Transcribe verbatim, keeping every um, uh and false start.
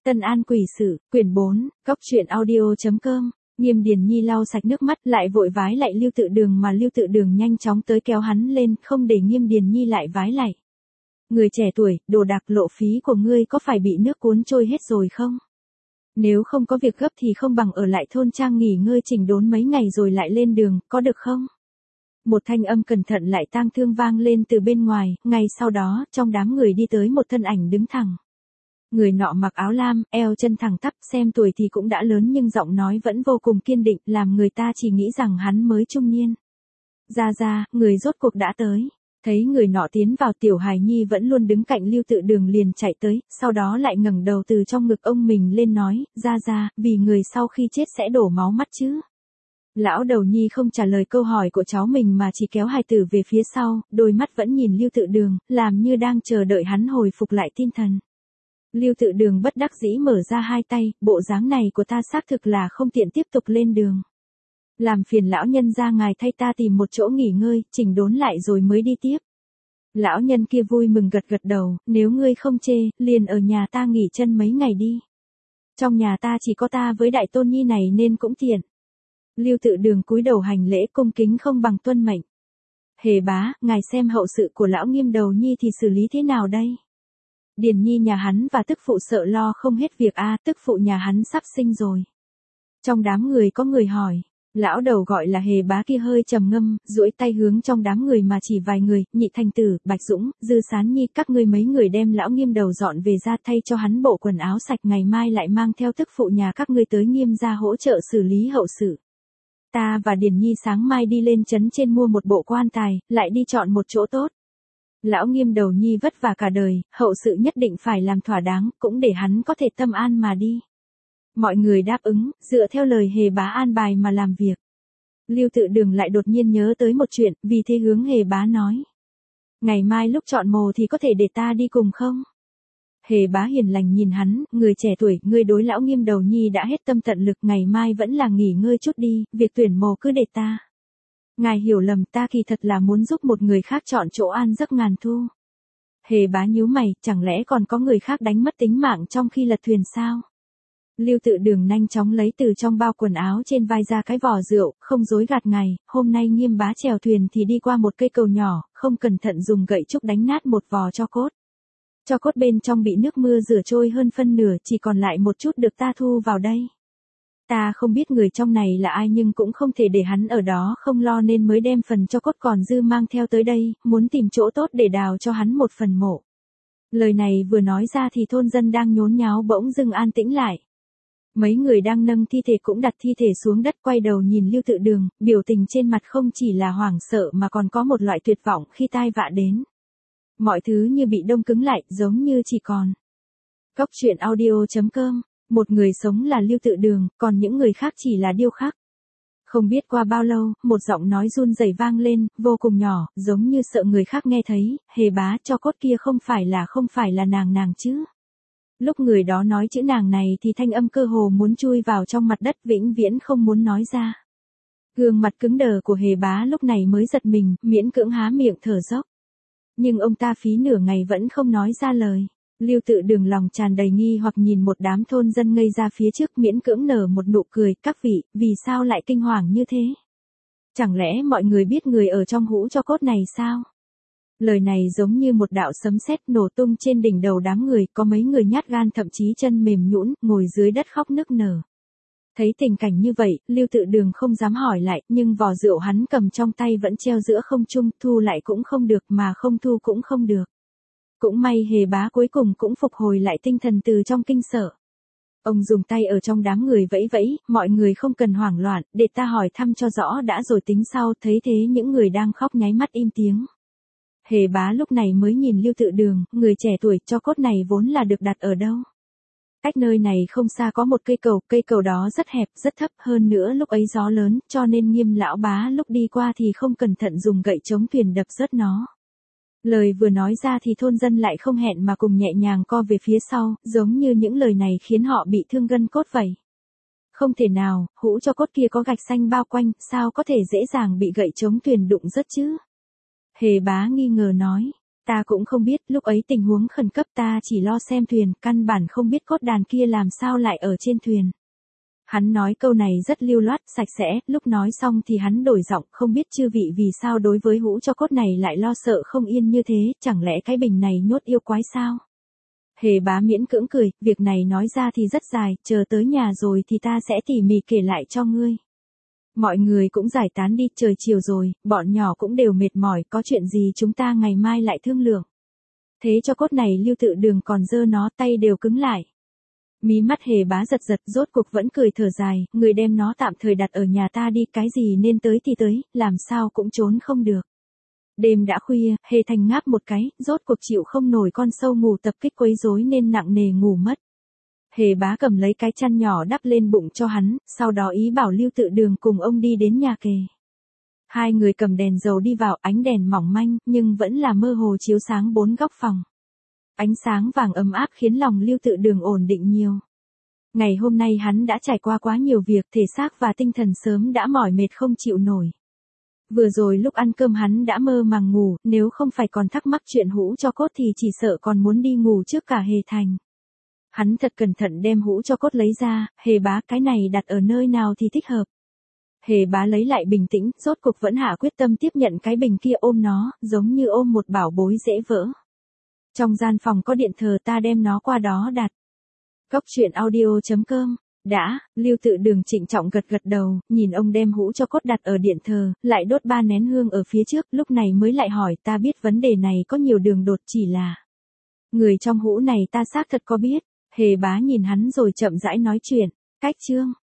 Tân An Quỷ Sự, quyển bốn, góc truyện audio.com. Nghiêm Điền Nhi lau sạch nước mắt lại vội vái lạy Lưu Tự Đường mà Lưu Tự Đường nhanh chóng tới kéo hắn lên, không để Nghiêm Điền Nhi lại vái lạy. Người trẻ tuổi, đồ đạc lộ phí của ngươi có phải bị nước cuốn trôi hết rồi không? Nếu không có việc gấp thì không bằng ở lại thôn trang nghỉ ngơi chỉnh đốn mấy ngày rồi lại lên đường, có được không? Một thanh âm cẩn thận lại tang thương vang lên từ bên ngoài, ngay sau đó, trong đám người đi tới một thân ảnh đứng thẳng. Người nọ mặc áo lam, eo chân thẳng tắp, xem tuổi thì cũng đã lớn nhưng giọng nói vẫn vô cùng kiên định, làm người ta chỉ nghĩ rằng hắn mới trung niên. Ra ra, người rốt cuộc đã tới. Thấy người nọ tiến vào, Tiểu Hài Nhi vẫn luôn đứng cạnh Lưu Tự Đường liền chạy tới, sau đó lại ngẩng đầu từ trong ngực ông mình lên nói, ra ra, vì người sau khi chết sẽ đổ máu mắt chứ. Lão đầu nhi không trả lời câu hỏi của cháu mình mà chỉ kéo hài tử về phía sau, đôi mắt vẫn nhìn Lưu Tự Đường, làm như đang chờ đợi hắn hồi phục lại tinh thần. Lưu Tự Đường bất đắc dĩ mở ra hai tay, bộ dáng này của ta xác thực là không tiện tiếp tục lên đường. Làm phiền lão nhân ra ngài thay ta tìm một chỗ nghỉ ngơi, chỉnh đốn lại rồi mới đi tiếp. Lão nhân kia vui mừng gật gật đầu, nếu ngươi không chê, liền ở nhà ta nghỉ chân mấy ngày đi. Trong nhà ta chỉ có ta với đại tôn nhi này nên cũng tiện. Lưu Tự Đường cúi đầu hành lễ cung kính không bằng tuân mệnh. Hề bá, ngài xem hậu sự của lão Nghiêm đầu nhi thì xử lý thế nào đây? Điền Nhi nhà hắn và tức phụ sợ lo không hết việc a, à, tức phụ nhà hắn sắp sinh rồi. Trong đám người có người hỏi, lão đầu gọi là Hề bá kia hơi trầm ngâm, duỗi tay hướng trong đám người mà chỉ vài người, Nhị Thành Tử, Bạch Dũng, Dư Sán Nhi, các ngươi mấy người đem lão Nghiêm đầu dọn về ra thay cho hắn bộ quần áo sạch, ngày mai lại mang theo tức phụ nhà các ngươi tới Nghiêm gia hỗ trợ xử lý hậu sự. Ta và Điền Nhi sáng mai đi lên trấn trên mua một bộ quan tài, lại đi chọn một chỗ tốt. Lão Nghiêm đầu nhi vất vả cả đời, hậu sự nhất định phải làm thỏa đáng, cũng để hắn có thể tâm an mà đi. Mọi người đáp ứng, dựa theo lời Hề bá an bài mà làm việc. Lưu Tự Đường lại đột nhiên nhớ tới một chuyện, vì thế hướng Hề bá nói. Ngày mai lúc chọn mồ thì có thể để ta đi cùng không? Hề bá hiền lành nhìn hắn, người trẻ tuổi, ngươi đối lão Nghiêm đầu nhi đã hết tâm tận lực, ngày mai vẫn là nghỉ ngơi chút đi, việc tuyển mồ cứ để ta. Ngài hiểu lầm, ta kỳ thật là muốn giúp một người khác chọn chỗ an giấc ngàn thu. Hề bá nhíu mày, chẳng lẽ còn có người khác đánh mất tính mạng trong khi lật thuyền sao? Lưu Tự Đường nhanh chóng lấy từ trong bao quần áo trên vai ra cái vò rượu, không dối gạt ngài, hôm nay Nghiêm bá chèo thuyền thì đi qua một cây cầu nhỏ, không cẩn thận dùng gậy trúc đánh nát một vò tro cốt. Tro cốt bên trong bị nước mưa rửa trôi hơn phân nửa, chỉ còn lại một chút được ta thu vào đây. Ta không biết người trong này là ai nhưng cũng không thể để hắn ở đó không lo nên mới đem phần tro cốt còn dư mang theo tới đây, muốn tìm chỗ tốt để đào cho hắn một phần mộ. Lời này vừa nói ra thì thôn dân đang nhốn nháo bỗng dưng an tĩnh lại. Mấy người đang nâng thi thể cũng đặt thi thể xuống đất, quay đầu nhìn Lưu Tự Đường, biểu tình trên mặt không chỉ là hoảng sợ mà còn có một loại tuyệt vọng khi tai vạ đến. Mọi thứ như bị đông cứng lại, giống như chỉ còn. Góc truyện audio.com. Một người sống là Lưu Tự Đường, còn những người khác chỉ là điêu khắc. Không biết qua bao lâu, một giọng nói run rẩy vang lên, vô cùng nhỏ, giống như sợ người khác nghe thấy, Hề bá, cho cốt kia không phải là không phải là nàng nàng chứ. Lúc người đó nói chữ nàng này thì thanh âm cơ hồ muốn chui vào trong mặt đất, vĩnh viễn không muốn nói ra. Gương mặt cứng đờ của Hề bá lúc này mới giật mình, miễn cưỡng há miệng thở dốc. Nhưng ông ta phí nửa ngày vẫn không nói ra lời. Lưu Tự Đường lòng tràn đầy nghi hoặc nhìn một đám thôn dân ngây ra phía trước, miễn cưỡng nở một nụ cười, các vị, vì sao lại kinh hoàng như thế? Chẳng lẽ mọi người biết người ở trong hũ tro cốt này sao? Lời này giống như một đạo sấm sét nổ tung trên đỉnh đầu đám người, có mấy người nhát gan thậm chí chân mềm nhũn, ngồi dưới đất khóc nức nở. Thấy tình cảnh như vậy, Lưu Tự Đường không dám hỏi lại, nhưng vò rượu hắn cầm trong tay vẫn treo giữa không trung, thu lại cũng không được mà không thu cũng không được. Cũng may Hề bá cuối cùng cũng phục hồi lại tinh thần từ trong kinh sợ. Ông dùng tay ở trong đám người vẫy vẫy, mọi người không cần hoảng loạn, để ta hỏi thăm cho rõ đã rồi tính sau, thấy thế những người đang khóc nháy mắt im tiếng. Hề bá lúc này mới nhìn Lưu Tự Đường, người trẻ tuổi, tro cốt này vốn là được đặt ở đâu? Cách nơi này không xa có một cây cầu, cây cầu đó rất hẹp, rất thấp, hơn nữa lúc ấy gió lớn, cho nên Nghiêm lão bá lúc đi qua thì không cẩn thận dùng gậy chống thuyền đập rớt nó. Lời vừa nói ra thì thôn dân lại không hẹn mà cùng nhẹ nhàng co về phía sau, giống như những lời này khiến họ bị thương gân cốt vậy. Không thể nào, hũ tro cốt kia có gạch xanh bao quanh, sao có thể dễ dàng bị gậy chống thuyền đụng rớt chứ? Hề bá nghi ngờ nói, Ta cũng không biết, lúc ấy tình huống khẩn cấp ta chỉ lo xem thuyền, căn bản không biết cốt đàn kia làm sao lại ở trên thuyền. Hắn nói câu này rất lưu loát, sạch sẽ, lúc nói xong thì hắn đổi giọng, không biết chư vị vì sao đối với hũ cho cốt này lại lo sợ không yên như thế, chẳng lẽ cái bình này nhốt yêu quái sao? Hề bá miễn cưỡng cười, việc này nói ra thì rất dài, chờ tới nhà rồi thì ta sẽ tỉ mỉ kể lại cho ngươi. Mọi người cũng giải tán đi, trời chiều rồi, bọn nhỏ cũng đều mệt mỏi, có chuyện gì chúng ta ngày mai lại thương lượng. Thế cho cốt này Lưu Tự Đường còn dơ nó, tay đều cứng lại. Mí mắt Hề bá giật giật, rốt cuộc vẫn cười thở dài, người đem nó tạm thời đặt ở nhà ta đi, cái gì nên tới thì tới, làm sao cũng trốn không được. Đêm đã khuya, Hề Thành ngáp một cái, rốt cuộc chịu không nổi con sâu ngủ tập kích quấy rối nên nặng nề ngủ mất. Hề bá cầm lấy cái chăn nhỏ đắp lên bụng cho hắn, sau đó ý bảo Lưu Tự Đường cùng ông đi đến nhà kề. Hai người cầm đèn dầu đi vào, ánh đèn mỏng manh, nhưng vẫn là mơ hồ chiếu sáng bốn góc phòng. Ánh sáng vàng ấm áp khiến lòng Lưu Tự Đường ổn định nhiều. Ngày hôm nay hắn đã trải qua quá nhiều việc, thể xác và tinh thần sớm đã mỏi mệt không chịu nổi. Vừa rồi lúc ăn cơm hắn đã mơ màng ngủ, nếu không phải còn thắc mắc chuyện hũ cho cốt thì chỉ sợ còn muốn đi ngủ trước cả Hề Thành. Hắn thật cẩn thận đem hũ cho cốt lấy ra, Hề bá cái này đặt ở nơi nào thì thích hợp. Hề bá lấy lại bình tĩnh, rốt cuộc vẫn hạ quyết tâm tiếp nhận cái bình kia ôm nó, giống như ôm một bảo bối dễ vỡ. Trong gian phòng có điện thờ ta đem nó qua đó đặt. Cốc truyện audio chấm com. Đã, Lưu Tự Đường trịnh trọng gật gật đầu, nhìn ông đem hũ cho cốt đặt ở điện thờ, lại đốt ba nén hương ở phía trước, lúc này mới lại hỏi ta biết vấn đề này có nhiều đường đột chỉ là. Người trong hũ này ta xác thật có biết, Hề bá nhìn hắn rồi chậm rãi nói chuyện, cách chương.